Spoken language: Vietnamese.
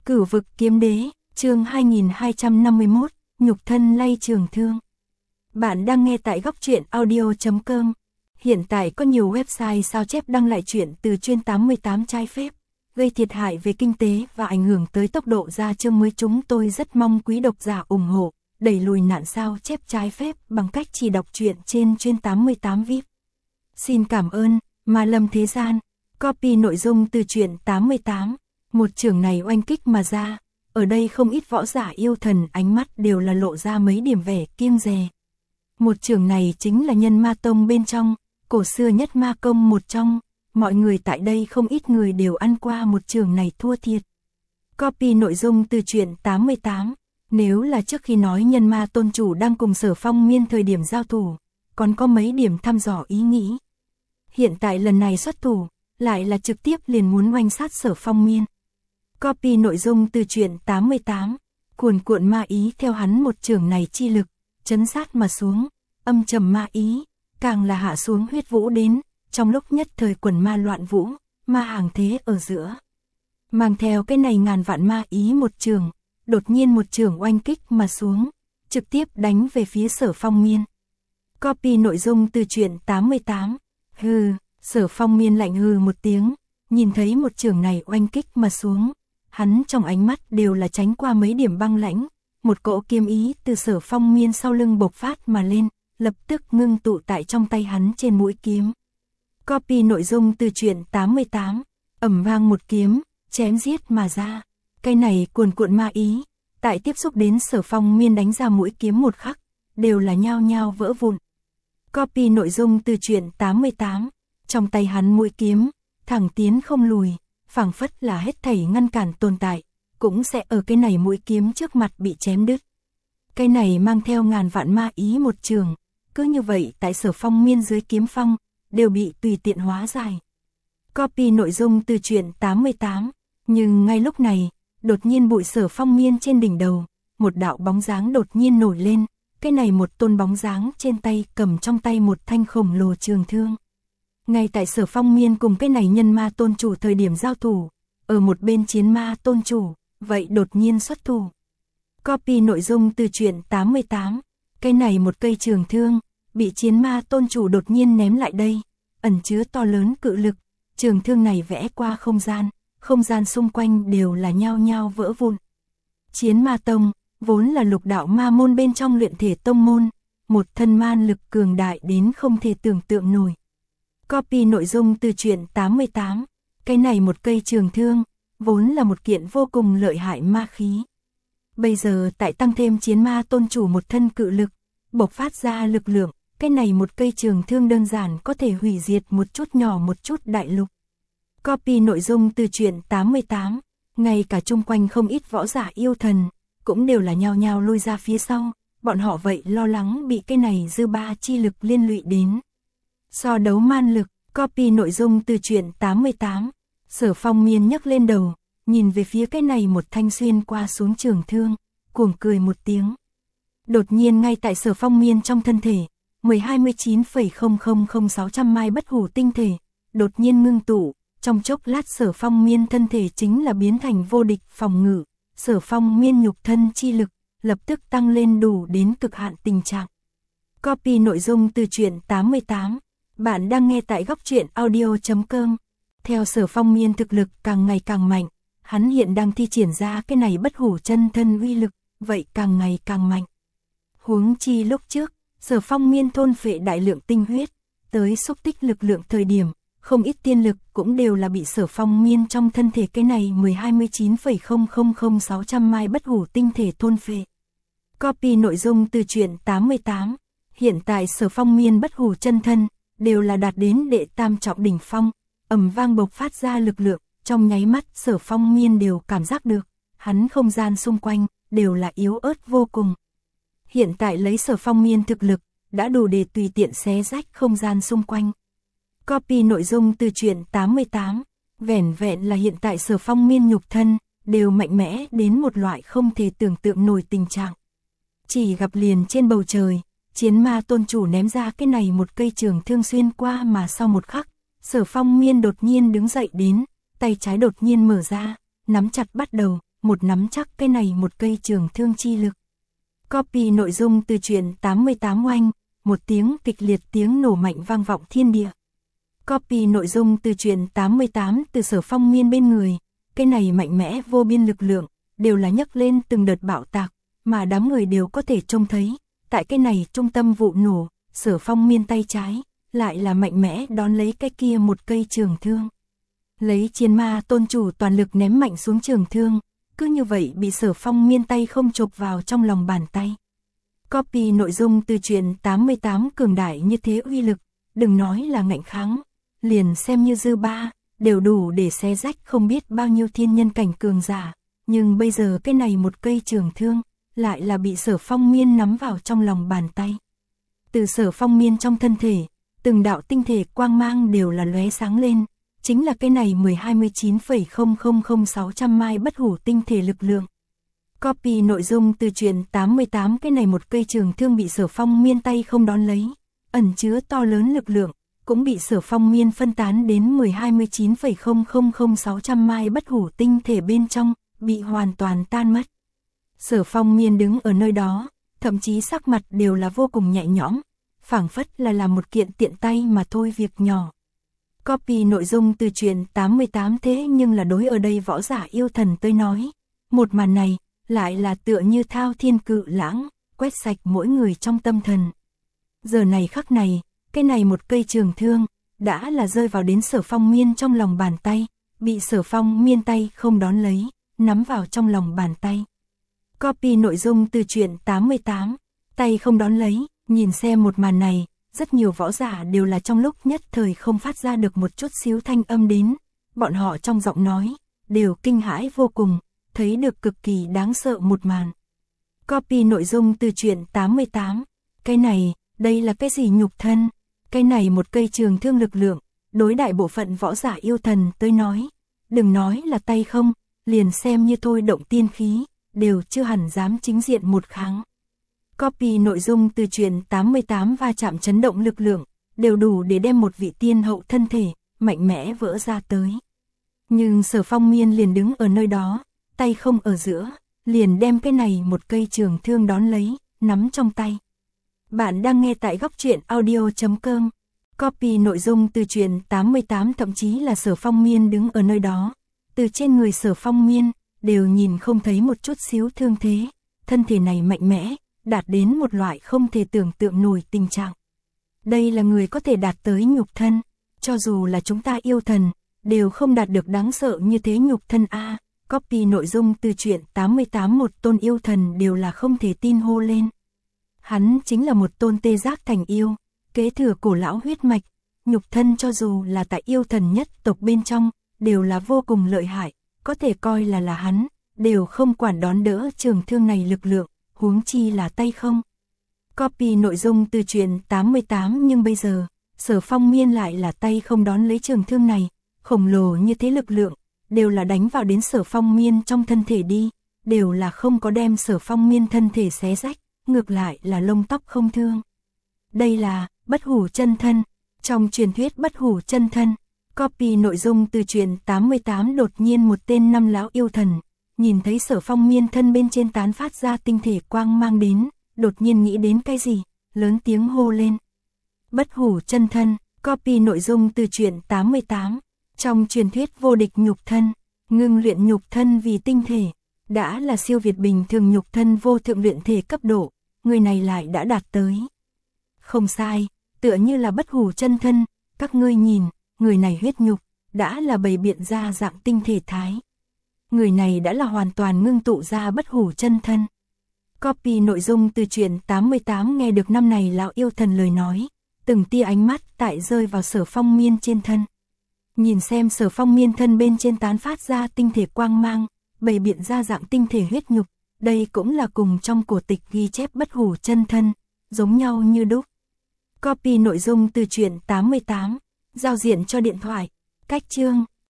Cửu vực kiếm đế, chương 2251, nhục thân lay trường thương. Bạn đang nghe tại góc truyện audio.com. Hiện tại có nhiều website sao chép đăng lại truyện từ chuyên 88 trái phép, gây thiệt hại về kinh tế và ảnh hưởng tới tốc độ ra chương mới. Chúng tôi rất mong quý độc giả ủng hộ, đẩy lùi nạn sao chép trái phép bằng cách chỉ đọc truyện trên chuyên 88 VIP. Xin cảm ơn, Ma Lâm Thế Gian. Copy nội dung từ truyện 88. Một chưởng này oanh kích mà ra, ở đây không ít võ giả yêu thần ánh mắt đều là lộ ra mấy điểm vẻ kiêng dè. Một chưởng này chính là Nhân Ma Tông bên trong, cổ xưa nhất ma công một trong, mọi người tại đây không ít người đều ăn qua một chưởng này thua thiệt. Copy nội dung từ truyện 88. Nếu là trước khi nói Nhân Ma Tôn chủ đang cùng Sở Phong Miên thời điểm giao thủ, còn có mấy điểm thăm dò ý nghĩ. Hiện tại lần này xuất thủ, lại là trực tiếp liền muốn oanh sát Sở Phong Miên. Copy nội dung từ truyện 88, cuồn cuộn ma ý theo hắn một chưởng này chi lực, chấn sát mà xuống, âm trầm ma ý, càng là hạ xuống huyết vũ đến, trong lúc nhất thời quần ma loạn vũ, ma hàng thế ở giữa. Mang theo cái này ngàn vạn ma ý một chưởng, đột nhiên một chưởng oanh kích mà xuống, trực tiếp đánh về phía Sở Phong Miên. Copy nội dung từ truyện 88, hừ, Sở Phong Miên lạnh hừ một tiếng, nhìn thấy một chưởng này oanh kích mà xuống. Hắn trong ánh mắt đều là tránh qua mấy điểm băng lãnh, một cỗ kiếm ý từ Sở Phong Miên sau lưng bộc phát mà lên, lập tức ngưng tụ tại trong tay hắn trên mũi kiếm. Copy nội dung từ truyện 88, ầm vang một kiếm, chém giết mà ra. Cái này cuồn cuộn ma ý, tại tiếp xúc đến Sở Phong Miên đánh ra mũi kiếm một khắc, đều là nhao nhao vỡ vụn. Copy nội dung từ truyện 88, trong tay hắn mũi kiếm, thẳng tiến không lùi. Phảng phất là hết thảy ngăn cản tồn tại, cũng sẽ ở cái này mũi kiếm trước mặt bị chém đứt. Cái này mang theo ngàn vạn ma ý một trường, cứ như vậy tại Sở Phong Miên dưới kiếm phong, đều bị tùy tiện hóa giải. Copy nội dung từ truyện 88, nhưng ngay lúc này, đột nhiên bụi Sở Phong Miên trên đỉnh đầu, một đạo bóng dáng đột nhiên nổi lên, cái này một tôn bóng dáng trên tay cầm trong tay một thanh khổng lồ trường thương. Ngay tại Sở Phong Miên cùng cái này Nhân Ma Tôn chủ thời điểm giao thủ, ở một bên Chiến Ma Tôn chủ, vậy đột nhiên xuất thủ. Copy nội dung từ truyện 88, cái này một cây trường thương, bị Chiến Ma Tôn chủ đột nhiên ném lại đây, ẩn chứa to lớn cự lực, trường thương này vẽ qua không gian xung quanh đều là nhao nhao vỡ vụn. Chiến Ma Tông, vốn là lục đạo ma môn bên trong luyện thể tông môn, một thân man lực cường đại đến không thể tưởng tượng nổi. Copy nội dung từ truyện 88, cái này một cây trường thương, vốn là một kiện vô cùng lợi hại ma khí. Bây giờ tại tăng thêm Chiến Ma Tôn chủ một thân cự lực, bộc phát ra lực lượng, cái này một cây trường thương đơn giản có thể hủy diệt một chút nhỏ một chút đại lục. Copy nội dung từ truyện 88, ngay cả chung quanh không ít võ giả yêu thần, cũng đều là nhao nhao lui ra phía sau, bọn họ vậy lo lắng bị cái này dư ba chi lực liên lụy đến. So đấu man lực, copy nội dung từ truyện 88, Sở Phong Miên nhấc lên đầu, nhìn về phía cái này một thanh xuyên qua xuống trường thương, cuồng cười một tiếng. Đột nhiên ngay tại Sở Phong Miên trong thân thể, 12.600 mai bất hủ tinh thể, đột nhiên ngưng tụ, trong chốc lát Sở Phong Miên thân thể chính là biến thành vô địch phòng ngự, Sở Phong Miên nhục thân chi lực, lập tức tăng lên đủ đến cực hạn tình trạng. Copy nội dung từ truyện 88. Bạn đang nghe tại góc truyện audio.com. Theo Sở Phong Miên thực lực càng ngày càng mạnh, hắn hiện đang thi triển ra cái này bất hủ chân thân uy lực, vậy càng ngày càng mạnh. Huống chi lúc trước, Sở Phong Miên thôn phệ đại lượng tinh huyết, tới xúc tích lực lượng thời điểm, không ít tiên lực cũng đều là bị Sở Phong Miên trong thân thể cái này 12.600 mai bất hủ tinh thể thôn phệ. Copy nội dung từ truyện 88. Hiện tại Sở Phong Miên bất hủ chân thân đều là đạt đến đệ tam trọng đỉnh phong, ầm vang bộc phát ra lực lượng, trong nháy mắt Sở Phong Miên đều cảm giác được, hắn không gian xung quanh đều là yếu ớt vô cùng. Hiện tại lấy Sở Phong Miên thực lực, đã đủ để tùy tiện xé rách không gian xung quanh. Copy nội dung từ truyện 88, vẻn vẹn là hiện tại Sở Phong Miên nhục thân, đều mạnh mẽ đến một loại không thể tưởng tượng nổi tình trạng. Chỉ gặp liền trên bầu trời, Chiến Ma Tôn chủ ném ra cái này một cây trường thương xuyên qua mà sau một khắc, Sở Phong Miên đột nhiên đứng dậy đến, tay trái đột nhiên mở ra, nắm chặt bắt đầu, một nắm chắc cái này một cây trường thương chi lực. Copy nội dung từ truyện 88 oanh, một tiếng kịch liệt tiếng nổ mạnh vang vọng thiên địa. Copy nội dung từ truyện 88 từ Sở Phong Miên bên người, cái này mạnh mẽ vô biên lực lượng, đều là nhấc lên từng đợt bạo tạc, mà đám người đều có thể trông thấy, tại cái này trung tâm vụ nổ, Sở Phong Miên tay trái, lại là mạnh mẽ đón lấy cái kia một cây trường thương. Lấy Chiến Ma tôn chủ toàn lực ném mạnh xuống trường thương, cứ như vậy bị Sở Phong Miên tay không chộp vào trong lòng bàn tay. Copy nội dung từ truyện 88 cường đại như thế uy lực, đừng nói là ngạnh kháng, liền xem như dư ba, đều đủ để xé rách không biết bao nhiêu thiên nhân cảnh cường giả, nhưng bây giờ cái này một cây trường thương, lại là bị Sở Phong Miên nắm vào trong lòng bàn tay. Từ Sở Phong Miên trong thân thể, từng đạo tinh thể quang mang đều là lóe sáng lên, chính là cái này 1029,000600 mai bất hủ tinh thể lực lượng. Copy nội dung từ truyện 88 cái này một cây trường thương bị Sở Phong Miên tay không đón lấy, ẩn chứa to lớn lực lượng, cũng bị Sở Phong Miên phân tán đến 1029,000600 mai bất hủ tinh thể bên trong, bị hoàn toàn tan mất. Sở Phong Miên đứng ở nơi đó, thậm chí sắc mặt đều là vô cùng nhẹ nhõm, phảng phất là làm một kiện tiện tay mà thôi việc nhỏ. Copy nội dung từ truyện 88 thế nhưng là đối ở đây võ giả yêu thần tới nói, một màn này lại là tựa như thao thiên cự lãng, quét sạch mỗi người trong tâm thần. Giờ này khắc này, cái này một cây trường thương, đã là rơi vào đến Sở Phong Miên trong lòng bàn tay, bị Sở Phong Miên tay không đón lấy, nắm vào trong lòng bàn tay. Copy nội dung từ truyện 88, tay không đón lấy, nhìn xem một màn này, rất nhiều võ giả đều là trong lúc nhất thời không phát ra được một chút xíu thanh âm đến, bọn họ trong giọng nói, đều kinh hãi vô cùng, thấy được cực kỳ đáng sợ một màn. Copy nội dung từ truyện 88, cái này, đây là cái gì nhục thân, cái này một cây trường thương lực lượng, đối đại bộ phận võ giả yêu thần tới nói, đừng nói là tay không, liền xem như thôi động tiên khí, đều chưa hẳn dám chính diện một kháng. Copy nội dung từ truyện 88 va chạm chấn động lực lượng, đều đủ để đem một vị tiên hậu thân thể, mạnh mẽ vỡ ra tới. Nhưng Sở Phong Miên liền đứng ở nơi đó, tay không ở giữa, liền đem cái này một cây trường thương đón lấy, nắm trong tay. Bạn đang nghe tại góc truyện audio.com. Copy nội dung từ truyện 88 thậm chí là Sở Phong Miên đứng ở nơi đó, từ trên người Sở Phong Miên, đều nhìn không thấy một chút xíu thương thế, thân thể này mạnh mẽ, đạt đến một loại không thể tưởng tượng nổi tình trạng. Đây là người có thể đạt tới nhục thân, cho dù là chúng ta yêu thần, đều không đạt được đáng sợ như thế nhục thân a. Copy nội dung từ truyện 88 một tôn yêu thần đều là không thể tin hô lên. Hắn chính là một tôn tê giác thành yêu, kế thừa cổ lão huyết mạch, nhục thân cho dù là tại yêu thần nhất tộc bên trong, đều là vô cùng lợi hại, có thể coi là hắn, đều không quản đón đỡ trường thương này lực lượng, huống chi là tay không. Copy nội dung từ truyện 88 nhưng bây giờ, Sở Phong Miên lại là tay không đón lấy trường thương này, khổng lồ như thế lực lượng, đều là đánh vào đến Sở Phong Miên trong thân thể đi, đều là không có đem Sở Phong Miên thân thể xé rách, ngược lại là lông tóc không thương. Đây là bất hủ chân thân, trong truyền thuyết bất hủ chân thân. Copy nội dung từ truyện 88 đột nhiên một tên năm lão yêu thần, nhìn thấy Sở Phong Miên thân bên trên tán phát ra tinh thể quang mang đến, đột nhiên nghĩ đến cái gì, lớn tiếng hô lên. Bất hủ chân thân, copy nội dung từ truyện 88, trong truyền thuyết vô địch nhục thân, ngưng luyện nhục thân vì tinh thể, đã là siêu việt bình thường nhục thân vô thượng luyện thể cấp độ, người này lại đã đạt tới. Không sai, tựa như là bất hủ chân thân, các ngươi nhìn, người này huyết nhục, đã là bày biện ra dạng tinh thể thái. Người này đã là hoàn toàn ngưng tụ ra bất hủ chân thân. Copy nội dung từ truyện 88 nghe được năm này lão yêu thần lời nói, từng tia ánh mắt tại rơi vào Sở Phong Miên trên thân. Nhìn xem Sở Phong Miên thân bên trên tán phát ra tinh thể quang mang, bày biện ra dạng tinh thể huyết nhục, đây cũng là cùng trong cổ tịch ghi chép bất hủ chân thân, giống nhau như đúc. Copy nội dung từ truyện 88, giao diện cho điện thoại, cách chương.